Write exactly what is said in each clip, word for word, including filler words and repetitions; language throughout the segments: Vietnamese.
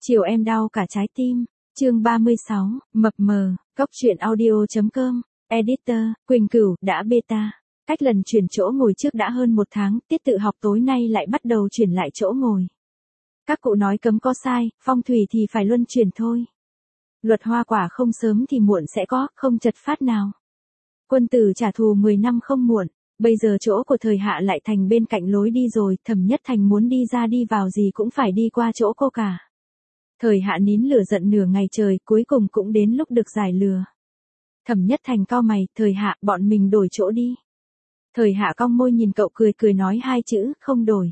Chiều em đau cả trái tim. Chương ba mươi sáu, mập mờ, Cóc truyện audio chấm com, Editor, Quỳnh Cửu, đã beta. Cách lần chuyển chỗ ngồi trước đã hơn một tháng, tiết tự học tối nay lại bắt đầu chuyển lại chỗ ngồi. Các cụ nói cấm có sai, phong thủy thì phải luân chuyển thôi. Luật hoa quả không sớm thì muộn sẽ có, không chật phát nào. Quân tử trả thù mười năm không muộn, bây giờ chỗ của Thời Hạ lại thành bên cạnh lối đi rồi, Thẩm Nhất Thành muốn đi ra đi vào gì cũng phải đi qua chỗ cô cả. Thời Hạ nín lửa giận nửa ngày trời, cuối cùng cũng đến lúc được giải lừa. Thẩm Nhất Thành cau mày, Thời Hạ, bọn mình đổi chỗ đi. Thời Hạ cong môi nhìn cậu cười cười nói hai chữ, không đổi.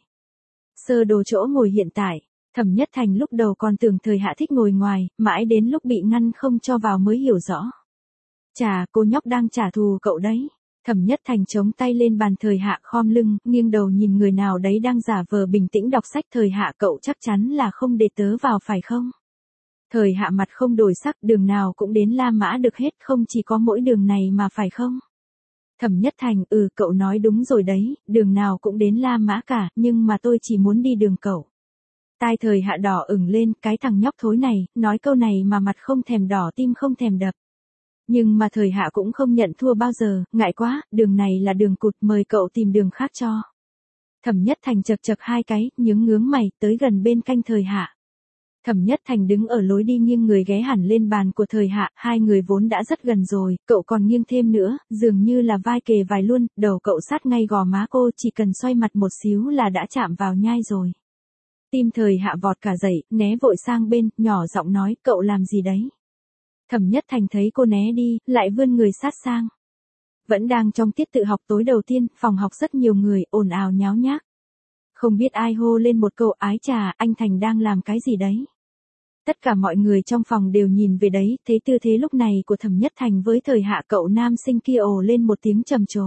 Sơ đồ chỗ ngồi hiện tại, Thẩm Nhất Thành lúc đầu còn tưởng Thời Hạ thích ngồi ngoài, mãi đến lúc bị ngăn không cho vào mới hiểu rõ. Chà, cô nhóc đang trả thù cậu đấy. Thẩm Nhất Thành chống tay lên bàn. Thời Hạ khom lưng, nghiêng đầu nhìn người nào đấy đang giả vờ bình tĩnh đọc sách. Thời Hạ, cậu chắc chắn là không để tớ vào phải không? Thời Hạ mặt không đổi sắc, đường nào cũng đến La Mã được hết, không chỉ có mỗi đường này mà phải không? Thẩm Nhất Thành, ừ cậu nói đúng rồi đấy, đường nào cũng đến La Mã cả, nhưng mà tôi chỉ muốn đi đường cậu. Tai Thời Hạ đỏ ửng lên, cái thằng nhóc thối này, nói câu này mà mặt không thèm đỏ tim không thèm đập. Nhưng mà Thời Hạ cũng không nhận thua bao giờ, ngại quá, đường này là đường cụt, mời cậu tìm đường khác cho. Thẩm Nhất Thành chật chật hai cái, nhướng ngướng mày, tới gần bên cạnh Thời Hạ. Thẩm Nhất Thành đứng ở lối đi nghiêng người ghé hẳn lên bàn của Thời Hạ, hai người vốn đã rất gần rồi, cậu còn nghiêng thêm nữa, dường như là vai kề vai luôn, đầu cậu sát ngay gò má cô, chỉ cần xoay mặt một xíu là đã chạm vào nhai rồi. Tim Thời Hạ vọt cả dậy, né vội sang bên, nhỏ giọng nói, cậu làm gì đấy? Thẩm Nhất Thành thấy cô né đi, lại vươn người sát sang. Vẫn đang trong tiết tự học tối đầu tiên, phòng học rất nhiều người, ồn ào nháo nhác. Không biết ai hô lên một câu, ái chà, anh Thành đang làm cái gì đấy? Tất cả mọi người trong phòng đều nhìn về đấy, thấy tư thế lúc này của Thẩm Nhất Thành với Thời Hạ, cậu nam sinh kia ồ lên một tiếng trầm trồ.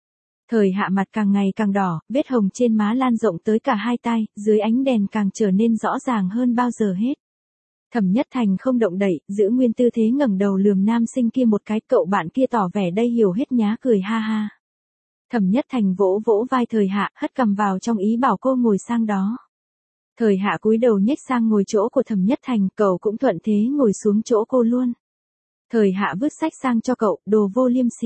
Thời Hạ mặt càng ngày càng đỏ, vết hồng trên má lan rộng tới cả hai tai, dưới ánh đèn càng trở nên rõ ràng hơn bao giờ hết. Thẩm Nhất Thành không động đậy, giữ nguyên tư thế ngẩng đầu lườm nam sinh kia một cái, cậu bạn kia tỏ vẻ đây hiểu hết nhá cười ha ha. Thẩm Nhất Thành vỗ vỗ vai Thời Hạ, hất cằm vào trong ý bảo cô ngồi sang đó. Thời Hạ cúi đầu nhếch sang ngồi chỗ của Thẩm Nhất Thành, cậu cũng thuận thế ngồi xuống chỗ cô luôn. Thời Hạ vứt sách sang cho cậu, đồ vô liêm sỉ.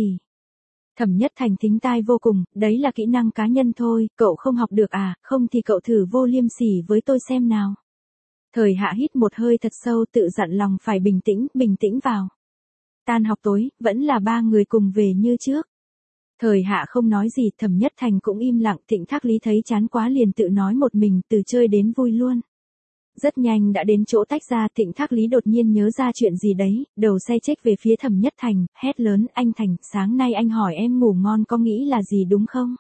Thẩm Nhất Thành thính tai vô cùng, đấy là kỹ năng cá nhân thôi, cậu không học được à, không thì cậu thử vô liêm sỉ với tôi xem nào. Thời Hạ hít một hơi thật sâu, tự dặn lòng phải bình tĩnh, bình tĩnh vào. Tan học tối, vẫn là ba người cùng về như trước. Thời Hạ không nói gì, Thẩm Nhất Thành cũng im lặng, Thịnh Thác Lý thấy chán quá liền tự nói một mình, từ chơi đến vui luôn. Rất nhanh đã đến chỗ tách ra, Thịnh Thác Lý đột nhiên nhớ ra chuyện gì đấy, đầu xe chếch về phía Thẩm Nhất Thành, hét lớn, anh Thành, sáng nay anh hỏi em ngủ ngon có nghĩ là gì đúng không?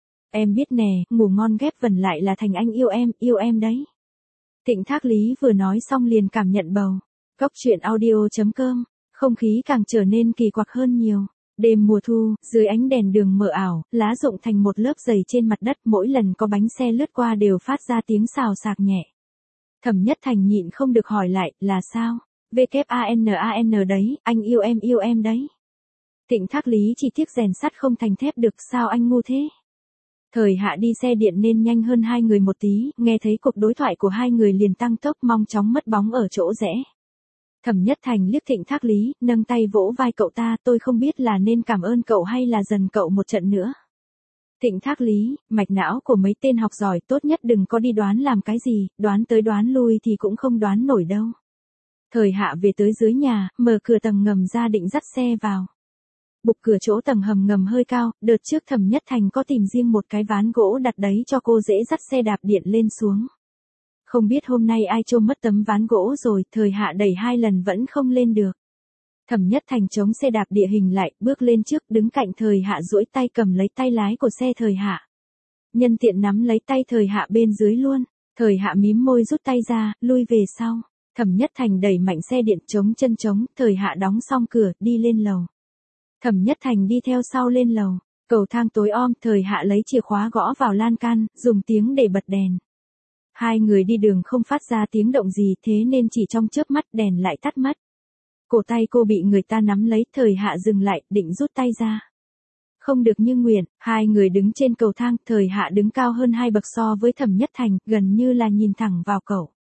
Em biết nè, ngủ ngon ghép vần lại là thành anh yêu em, yêu em đấy. Thịnh Thác Lý vừa nói xong liền cảm nhận bầu. Cóc truyện audio chấm com, không khí càng trở nên kỳ quặc hơn nhiều. Đêm mùa thu, dưới ánh đèn đường mờ ảo, lá rụng thành một lớp dày trên mặt đất, mỗi lần có bánh xe lướt qua đều phát ra tiếng xào xạc nhẹ. Thẩm Nhất Thành nhịn không được hỏi lại, là sao? vê kép a en a en đấy, anh yêu em yêu em đấy. Thịnh Thác Lý chỉ tiếc rèn sắt không thành thép được, sao anh ngu thế? Thời Hạ đi xe điện nên nhanh hơn hai người một tí, nghe thấy cuộc đối thoại của hai người liền tăng tốc mong chóng mất bóng ở chỗ rẽ. Thẩm Nhất Thành liếc Thịnh Thác Lý, nâng tay vỗ vai cậu ta, tôi không biết là nên cảm ơn cậu hay là dần cậu một trận nữa. Thịnh Thác Lý, mạch não của mấy tên học giỏi, tốt nhất đừng có đi đoán làm cái gì, đoán tới đoán lui thì cũng không đoán nổi đâu. Thời Hạ về tới dưới nhà, mở cửa tầng ngầm ra định dắt xe vào. Bục cửa chỗ tầng hầm ngầm hơi cao, đợt trước Thẩm Nhất Thành có tìm riêng một cái ván gỗ đặt đấy cho cô dễ dắt xe đạp điện lên xuống. Không biết hôm nay ai trôm mất tấm ván gỗ rồi, Thời Hạ đẩy hai lần vẫn không lên được. Thẩm Nhất Thành chống xe đạp địa hình lại, bước lên trước, đứng cạnh Thời Hạ duỗi tay cầm lấy tay lái của xe Thời Hạ. Nhân tiện nắm lấy tay Thời Hạ bên dưới luôn. Thời Hạ mím môi rút tay ra, lui về sau. Thẩm Nhất Thành đẩy mạnh xe điện chống chân chống, Thời Hạ đóng xong cửa, đi lên lầu. Thẩm Nhất Thành đi theo sau lên lầu. Cầu thang tối om, Thời Hạ lấy chìa khóa gõ vào lan can, dùng tiếng để bật đèn. Hai người đi đường không phát ra tiếng động gì, thế nên chỉ trong chớp mắt đèn lại tắt mất. Cổ tay cô bị người ta nắm lấy, Thời Hạ dừng lại, định rút tay ra. Không được như nguyện, hai người đứng trên cầu thang, Thời Hạ đứng cao hơn hai bậc so với Thẩm Nhất Thành, gần như là nhìn thẳng vào cậu.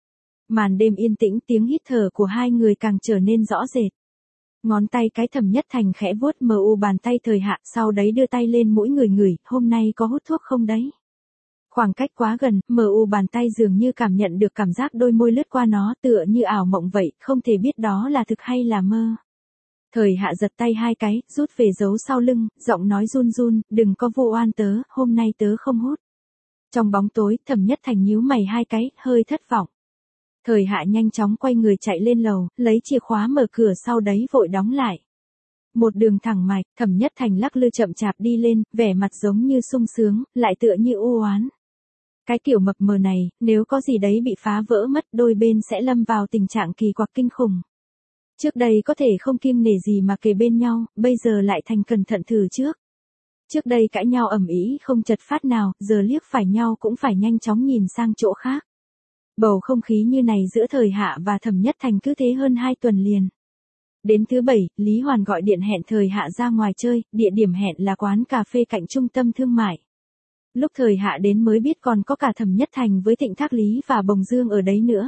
Màn đêm yên tĩnh, tiếng hít thở của hai người càng trở nên rõ rệt. Ngón tay cái Thẩm Nhất Thành khẽ vuốt mờ u bàn tay Thời Hạ, sau đấy đưa tay lên mũi người ngửi, hôm nay có hút thuốc không đấy? Khoảng cách quá gần, mờ u bàn tay dường như cảm nhận được cảm giác đôi môi lướt qua nó, tựa như ảo mộng vậy, không thể biết đó là thực hay là mơ. Thời Hạ giật tay hai cái, rút về giấu sau lưng, giọng nói run run, đừng có vu oan tớ, hôm nay tớ không hút. Trong bóng tối, Thẩm Nhất Thành nhíu mày hai cái, hơi thất vọng. Thời Hạ nhanh chóng quay người chạy lên lầu, lấy chìa khóa mở cửa sau đấy vội đóng lại. Một đường thẳng mạch, Thẩm Nhất Thành lắc lư chậm chạp đi lên, vẻ mặt giống như sung sướng, lại tựa như u oán. Cái kiểu mập mờ này, nếu có gì đấy bị phá vỡ mất, đôi bên sẽ lâm vào tình trạng kỳ quặc kinh khủng. Trước đây có thể không kiêng nể gì mà kề bên nhau, bây giờ lại thành cẩn thận thử trước. Trước đây cãi nhau ầm ĩ không chật phát nào, giờ liếc phải nhau cũng phải nhanh chóng nhìn sang chỗ khác. Bầu không khí như này giữa Thời Hạ và Thẩm Nhất Thành cứ thế hơn hai tuần liền. Đến thứ bảy, Lý Hoàn gọi điện hẹn Thời Hạ ra ngoài chơi, địa điểm hẹn là quán cà phê cạnh trung tâm thương mại. Lúc Thời Hạ đến mới biết còn có cả Thẩm Nhất Thành với Thịnh Thác Lý và Bồng Dương ở đấy nữa.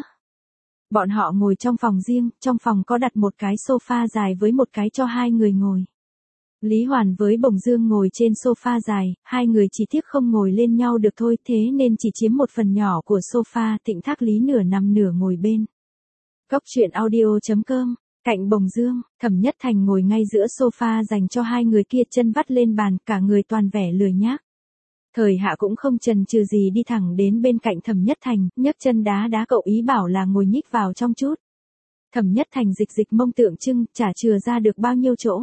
Bọn họ ngồi trong phòng riêng, trong phòng có đặt một cái sofa dài với một cái cho hai người ngồi. Lý Hoàn với Bồng Dương ngồi trên sofa dài, hai người chỉ tiếc không ngồi lên nhau được thôi, thế nên chỉ chiếm một phần nhỏ của sofa, Thịnh Thác Lý nửa nằm nửa ngồi bên. Cốc truyện audio chấm com, cạnh Bồng Dương, Thẩm Nhất Thành ngồi ngay giữa sofa dành cho hai người kia, chân vắt lên bàn, cả người toàn vẻ lười nhác. Thời Hạ cũng không chần chừ gì đi thẳng đến bên cạnh Thẩm Nhất Thành, nhấc chân đá đá cậu, ý bảo là ngồi nhích vào trong chút. Thẩm Nhất Thành dịch dịch mông tượng trưng, chả chừa ra được bao nhiêu chỗ.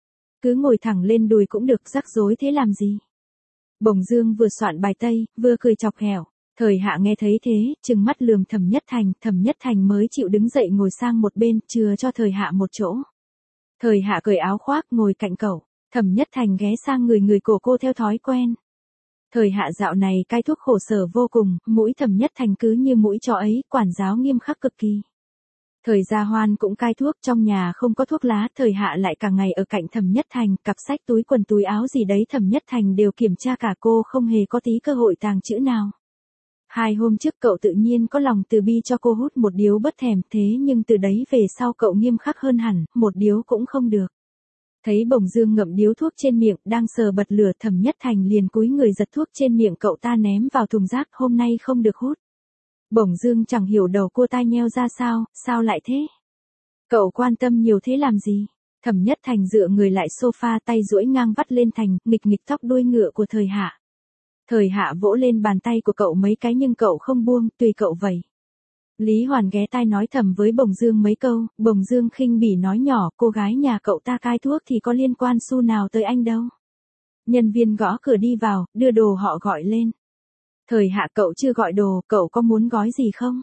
Cứ ngồi thẳng lên đùi cũng được, rắc rối thế làm gì. Bồng Dương vừa soạn bài tây, vừa cười chọc ghẹo. Thời Hạ nghe thấy thế, trừng mắt lườm Thẩm Nhất Thành, Thẩm Nhất Thành mới chịu đứng dậy ngồi sang một bên, chừa cho Thời Hạ một chỗ. Thời Hạ cởi áo khoác ngồi cạnh cậu, Thẩm Nhất Thành ghé sang người người cổ cô theo thói quen. Thời Hạ dạo này cai thuốc khổ sở vô cùng, mũi Thẩm Nhất Thành cứ như mũi chó ấy, quản giáo nghiêm khắc cực kỳ. Thời Gia Hoan cũng cai thuốc, trong nhà không có thuốc lá, Thời Hạ lại cả ngày ở cạnh Thẩm Nhất Thành, cặp sách túi quần túi áo gì đấy Thẩm Nhất Thành đều kiểm tra cả, cô không hề có tí cơ hội tàng chữ nào. Hai hôm trước cậu tự nhiên có lòng từ bi cho cô hút một điếu bất thèm, thế nhưng từ đấy về sau cậu nghiêm khắc hơn hẳn, một điếu cũng không được. Thấy Bồng Dương ngậm điếu thuốc trên miệng, đang sờ bật lửa, Thẩm Nhất Thành liền cúi người giật thuốc trên miệng cậu ta ném vào thùng rác, hôm nay không được hút. Bồng Dương chẳng hiểu đầu cô tai nheo ra sao, sao lại thế? Cậu quan tâm nhiều thế làm gì? Thẩm Nhất Thành dựa người lại sofa, tay duỗi ngang vắt lên thành, nghịch nghịch tóc đuôi ngựa của Thời Hạ. Thời Hạ vỗ lên bàn tay của cậu mấy cái nhưng cậu không buông, tùy cậu vậy. Lý Hoàn ghé tai nói thầm với Bồng Dương mấy câu, Bồng Dương khinh bỉ nói nhỏ, cô gái nhà cậu ta cai thuốc thì có liên quan xu nào tới anh đâu. Nhân viên gõ cửa đi vào, đưa đồ họ gọi lên. Thời Hạ, cậu chưa gọi đồ, cậu có muốn gói gì không?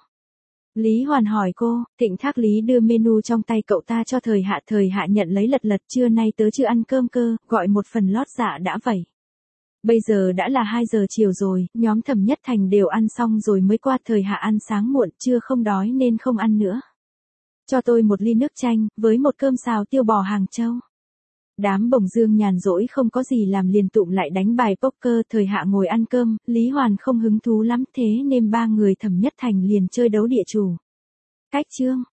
Lý Hoàn hỏi cô, Thịnh Thác Lý đưa menu trong tay cậu ta cho Thời Hạ, Thời Hạ nhận lấy lật lật, trưa nay tớ chưa ăn cơm cơ, gọi một phần lót dạ đã vậy. Bây giờ đã là hai giờ chiều rồi, nhóm Thẩm Nhất Thành đều ăn xong rồi mới qua, Thời Hạ ăn sáng muộn, chưa không đói nên không ăn nữa. Cho tôi một ly nước chanh, với một cơm xào tiêu bò Hàng Châu. Đám Bồng Dương nhàn rỗi không có gì làm liền tụm lại đánh bài poker, Thời Hạ ngồi ăn cơm, Lý Hoàn không hứng thú lắm, thế nên ba người Thẩm Nhất Thành liền chơi đấu địa chủ. Cách chương